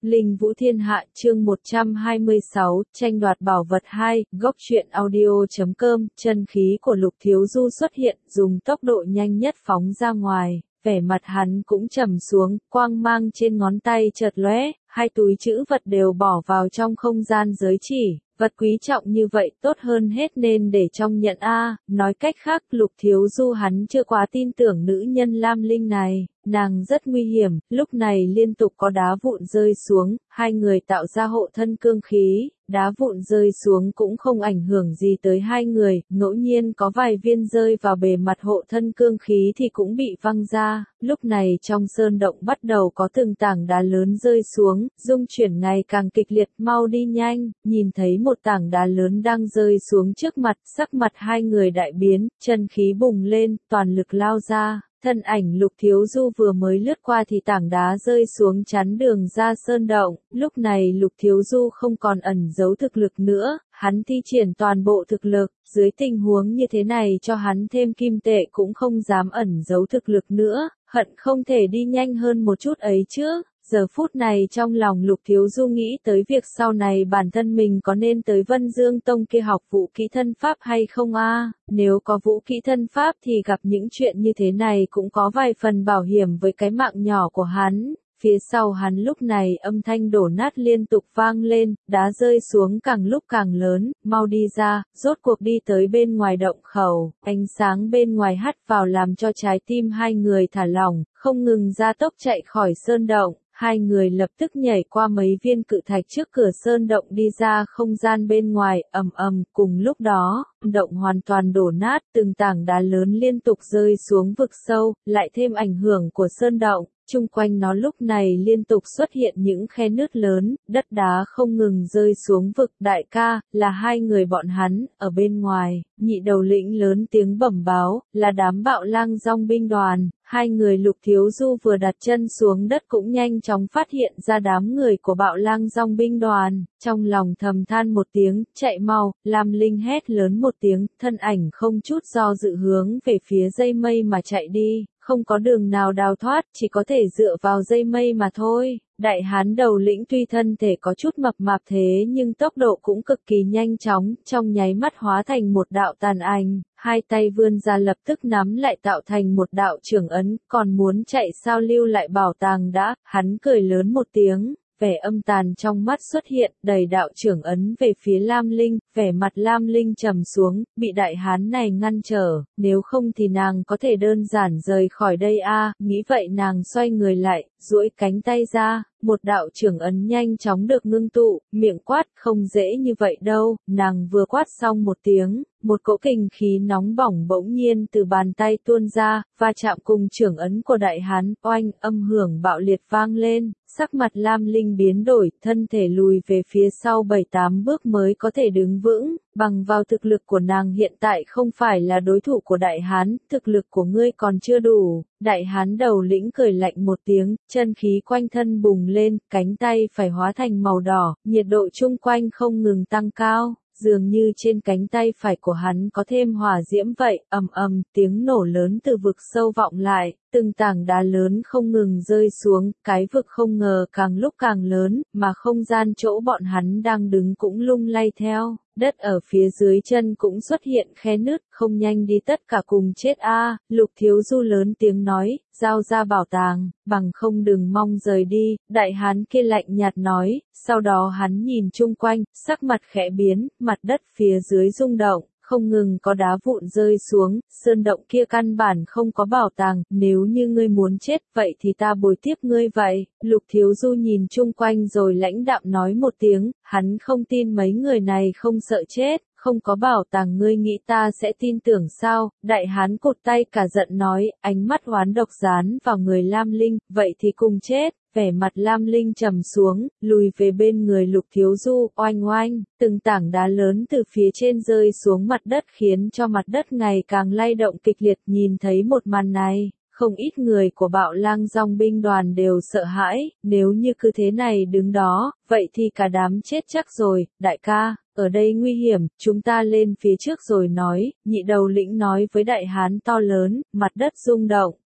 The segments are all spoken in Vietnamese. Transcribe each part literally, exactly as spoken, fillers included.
Linh Vũ Thiên Hạ chương một trăm hai mươi sáu, tranh đoạt bảo vật hai, góc truyện audio chấm com, chân khí của Lục Thiếu Du xuất hiện, dùng tốc độ nhanh nhất phóng ra ngoài, vẻ mặt hắn cũng trầm xuống, quang mang trên ngón tay chợt lóe, hai túi trữ vật đều bỏ vào trong không gian giới chỉ. Vật quý trọng như vậy tốt hơn hết nên để trong nhận A, nói cách khác Lục Thiếu Du hắn chưa quá tin tưởng nữ nhân Lam Linh này, nàng rất nguy hiểm, lúc này liên tục có đá vụn rơi xuống, hai người tạo ra hộ thân cương khí, đá vụn rơi xuống cũng không ảnh hưởng gì tới hai người, ngẫu nhiên có vài viên rơi vào bề mặt hộ thân cương khí thì cũng bị văng ra, lúc này trong sơn động bắt đầu có từng tảng đá lớn rơi xuống, dung chuyển ngày càng kịch liệt, mau đi nhanh, nhìn thấy một tảng đá lớn đang rơi xuống trước mặt, sắc mặt hai người đại biến, chân khí bùng lên, toàn lực lao ra. Thân ảnh Lục Thiếu Du vừa mới lướt qua thì tảng đá rơi xuống chắn đường ra sơn động, lúc này Lục Thiếu Du không còn ẩn giấu thực lực nữa, hắn thi triển toàn bộ thực lực, dưới tình huống như thế này cho hắn thêm kim tệ cũng không dám ẩn giấu thực lực nữa, hận không thể đi nhanh hơn một chút ấy chứ. Giờ phút này trong lòng Lục Thiếu Du nghĩ tới việc sau này bản thân mình có nên tới Vân Dương Tông kia học vũ kỹ thân pháp hay không a? Nếu có vũ kỹ thân pháp thì gặp những chuyện như thế này cũng có vài phần bảo hiểm với cái mạng nhỏ của hắn. Phía sau hắn lúc này âm thanh đổ nát liên tục vang lên, đá rơi xuống càng lúc càng lớn, mau đi ra, rốt cuộc đi tới bên ngoài động khẩu, ánh sáng bên ngoài hắt vào làm cho trái tim hai người thả lỏng, không ngừng ra tốc chạy khỏi sơn động. Hai người lập tức nhảy qua mấy viên cự thạch trước cửa sơn động đi ra không gian bên ngoài, ầm ầm, cùng lúc đó, động hoàn toàn đổ nát, từng tảng đá lớn liên tục rơi xuống vực sâu, lại thêm ảnh hưởng của sơn động. Chung quanh nó lúc này liên tục xuất hiện những khe nứt lớn, đất đá không ngừng rơi xuống vực. Đại ca, là hai người bọn hắn, ở bên ngoài, nhị đầu lĩnh lớn tiếng bẩm báo, là đám bạo lang dong binh đoàn. Hai người Lục Thiếu Du vừa đặt chân xuống đất cũng nhanh chóng phát hiện ra đám người của bạo lang dong binh đoàn, trong lòng thầm than một tiếng, chạy mau, Lam Linh hét lớn một tiếng, thân ảnh không chút do dự hướng về phía dây mây mà chạy đi. Không có đường nào đào thoát, chỉ có thể dựa vào dây mây mà thôi. Đại hán đầu lĩnh tuy thân thể có chút mập mạp thế nhưng tốc độ cũng cực kỳ nhanh chóng, trong nháy mắt hóa thành một đạo tàn ảnh, hai tay vươn ra lập tức nắm lại tạo thành một đạo trưởng ấn, còn muốn chạy sao lưu lại bảo tàng đã, hắn cười lớn một tiếng. Vẻ âm tàn trong mắt xuất hiện, đầy đạo trưởng ấn về phía Lam Linh, vẻ mặt Lam Linh trầm xuống, bị đại hán này ngăn trở, nếu không thì nàng có thể đơn giản rời khỏi đây a, nghĩ vậy nàng xoay người lại, duỗi cánh tay ra, một đạo trưởng ấn nhanh chóng được ngưng tụ, miệng quát, không dễ như vậy đâu, nàng vừa quát xong một tiếng, một cỗ kình khí nóng bỏng bỗng nhiên từ bàn tay tuôn ra, va chạm cùng trưởng ấn của đại hán, oanh, âm hưởng bạo liệt vang lên. Sắc mặt Lam Linh biến đổi, thân thể lùi về phía sau bảy tám bước mới có thể đứng vững, bằng vào thực lực của nàng hiện tại không phải là đối thủ của đại hán, thực lực của ngươi còn chưa đủ. Đại hán đầu lĩnh cười lạnh một tiếng, chân khí quanh thân bùng lên, cánh tay phải hóa thành màu đỏ, nhiệt độ chung quanh không ngừng tăng cao. Dường như trên cánh tay phải của hắn có thêm hỏa diễm vậy, ầm ầm, tiếng nổ lớn từ vực sâu vọng lại, từng tảng đá lớn không ngừng rơi xuống, cái vực không ngờ càng lúc càng lớn, mà không gian chỗ bọn hắn đang đứng cũng lung lay theo, đất ở phía dưới chân cũng xuất hiện khe nứt, không nhanh đi tất cả cùng chết a. Lục Thiếu Du lớn tiếng nói, giao ra bảo tàng, bằng không đừng mong rời đi, đại hán kia lạnh nhạt nói, sau đó hắn nhìn chung quanh, sắc mặt khẽ biến, mặt đất phía dưới rung động. Không ngừng có đá vụn rơi xuống, sơn động kia căn bản không có bảo tàng, nếu như ngươi muốn chết, vậy thì ta bồi tiếp ngươi vậy. Lục Thiếu Du nhìn chung quanh rồi lãnh đạm nói một tiếng, hắn không tin mấy người này không sợ chết, không có bảo tàng ngươi nghĩ ta sẽ tin tưởng sao, đại hán cụt tay cả giận nói, ánh mắt oán độc dán vào người Lam Linh, vậy thì cùng chết. Vẻ mặt Lam Linh trầm xuống, lùi về bên người Lục Thiếu Du, oanh oanh, từng tảng đá lớn từ phía trên rơi xuống mặt đất khiến cho mặt đất ngày càng lay động kịch liệt. Nhìn thấy một màn này, không ít người của bạo lang dong binh đoàn đều sợ hãi, nếu như cứ thế này đứng đó, vậy thì cả đám chết chắc rồi, đại ca. Ở đây nguy hiểm, chúng ta lên phía trước rồi nói, nhị đầu lĩnh nói với đại hán to lớn, mặt đất rung động,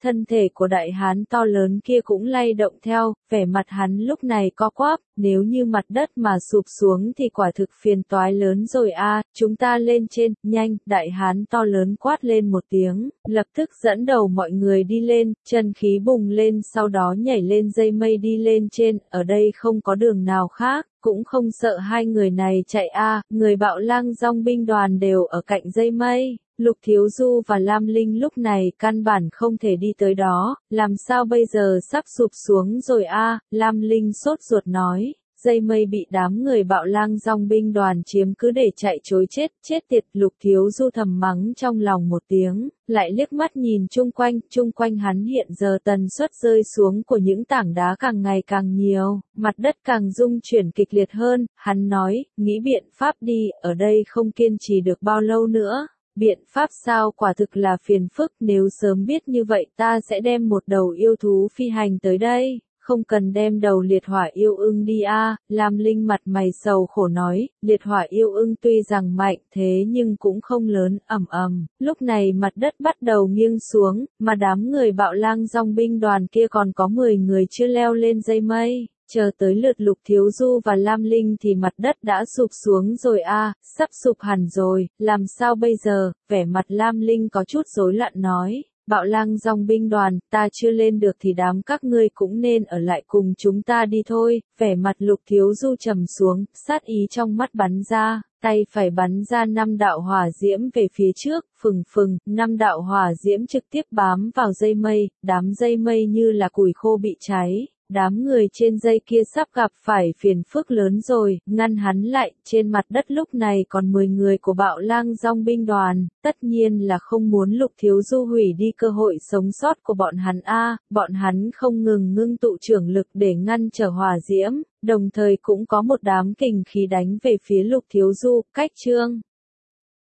thân thể của đại hán to lớn kia cũng lay động theo, vẻ mặt hắn lúc này co quắp, nếu như mặt đất mà sụp xuống thì quả thực phiền toái lớn rồi a, chúng ta lên trên, nhanh, đại hán to lớn quát lên một tiếng, lập tức dẫn đầu mọi người đi lên, chân khí bùng lên sau đó nhảy lên dây mây đi lên trên, ở đây không có đường nào khác. Cũng không sợ hai người này chạy a, người bạo lang dòng binh đoàn đều ở cạnh dây mây, Lục Thiếu Du và Lam Linh lúc này căn bản không thể đi tới đó, làm sao bây giờ sắp sụp xuống rồi a, Lam Linh sốt ruột nói. Dây mây bị đám người bạo lang dòng binh đoàn chiếm cứ để chạy trối chết, chết tiệt. Lục Thiếu Du thầm mắng trong lòng một tiếng, lại liếc mắt nhìn chung quanh, chung quanh hắn hiện giờ tần suất rơi xuống của những tảng đá càng ngày càng nhiều, mặt đất càng rung chuyển kịch liệt hơn, hắn nói, nghĩ biện pháp đi, ở đây không kiên trì được bao lâu nữa. Biện pháp sao, quả thực là phiền phức, nếu sớm biết như vậy ta sẽ đem một đầu yêu thú phi hành tới đây. Không cần đem đầu liệt hỏa yêu ưng đi a, à, Lam Linh mặt mày sầu khổ nói, liệt hỏa yêu ưng tuy rằng mạnh thế nhưng cũng không lớn, ầm ầm, lúc này mặt đất bắt đầu nghiêng xuống, mà đám người bạo lang dòng binh đoàn kia còn có mười người chưa leo lên dây mây. Chờ tới lượt Lục Thiếu Du và Lam Linh thì mặt đất đã sụp xuống rồi a, à, sắp sụp hẳn rồi, làm sao bây giờ, vẻ mặt Lam Linh có chút rối loạn nói. Bạo lang dòng binh đoàn, ta chưa lên được thì đám các ngươi cũng nên ở lại cùng chúng ta đi thôi, vẻ mặt Lục Thiếu Du trầm xuống, sát ý trong mắt bắn ra, tay phải bắn ra năm đạo hỏa diễm về phía trước, phừng phừng, năm đạo hỏa diễm trực tiếp bám vào dây mây, đám dây mây như là củi khô bị cháy. Đám người trên dây kia sắp gặp phải phiền phức lớn rồi, ngăn hắn lại, trên mặt đất lúc này còn mười người của bạo lang dòng binh đoàn, tất nhiên là không muốn Lục Thiếu Du hủy đi cơ hội sống sót của bọn hắn a, bọn hắn không ngừng ngưng tụ trưởng lực để ngăn trở hỏa diễm, đồng thời cũng có một đám kình khí đánh về phía Lục Thiếu Du, cách chương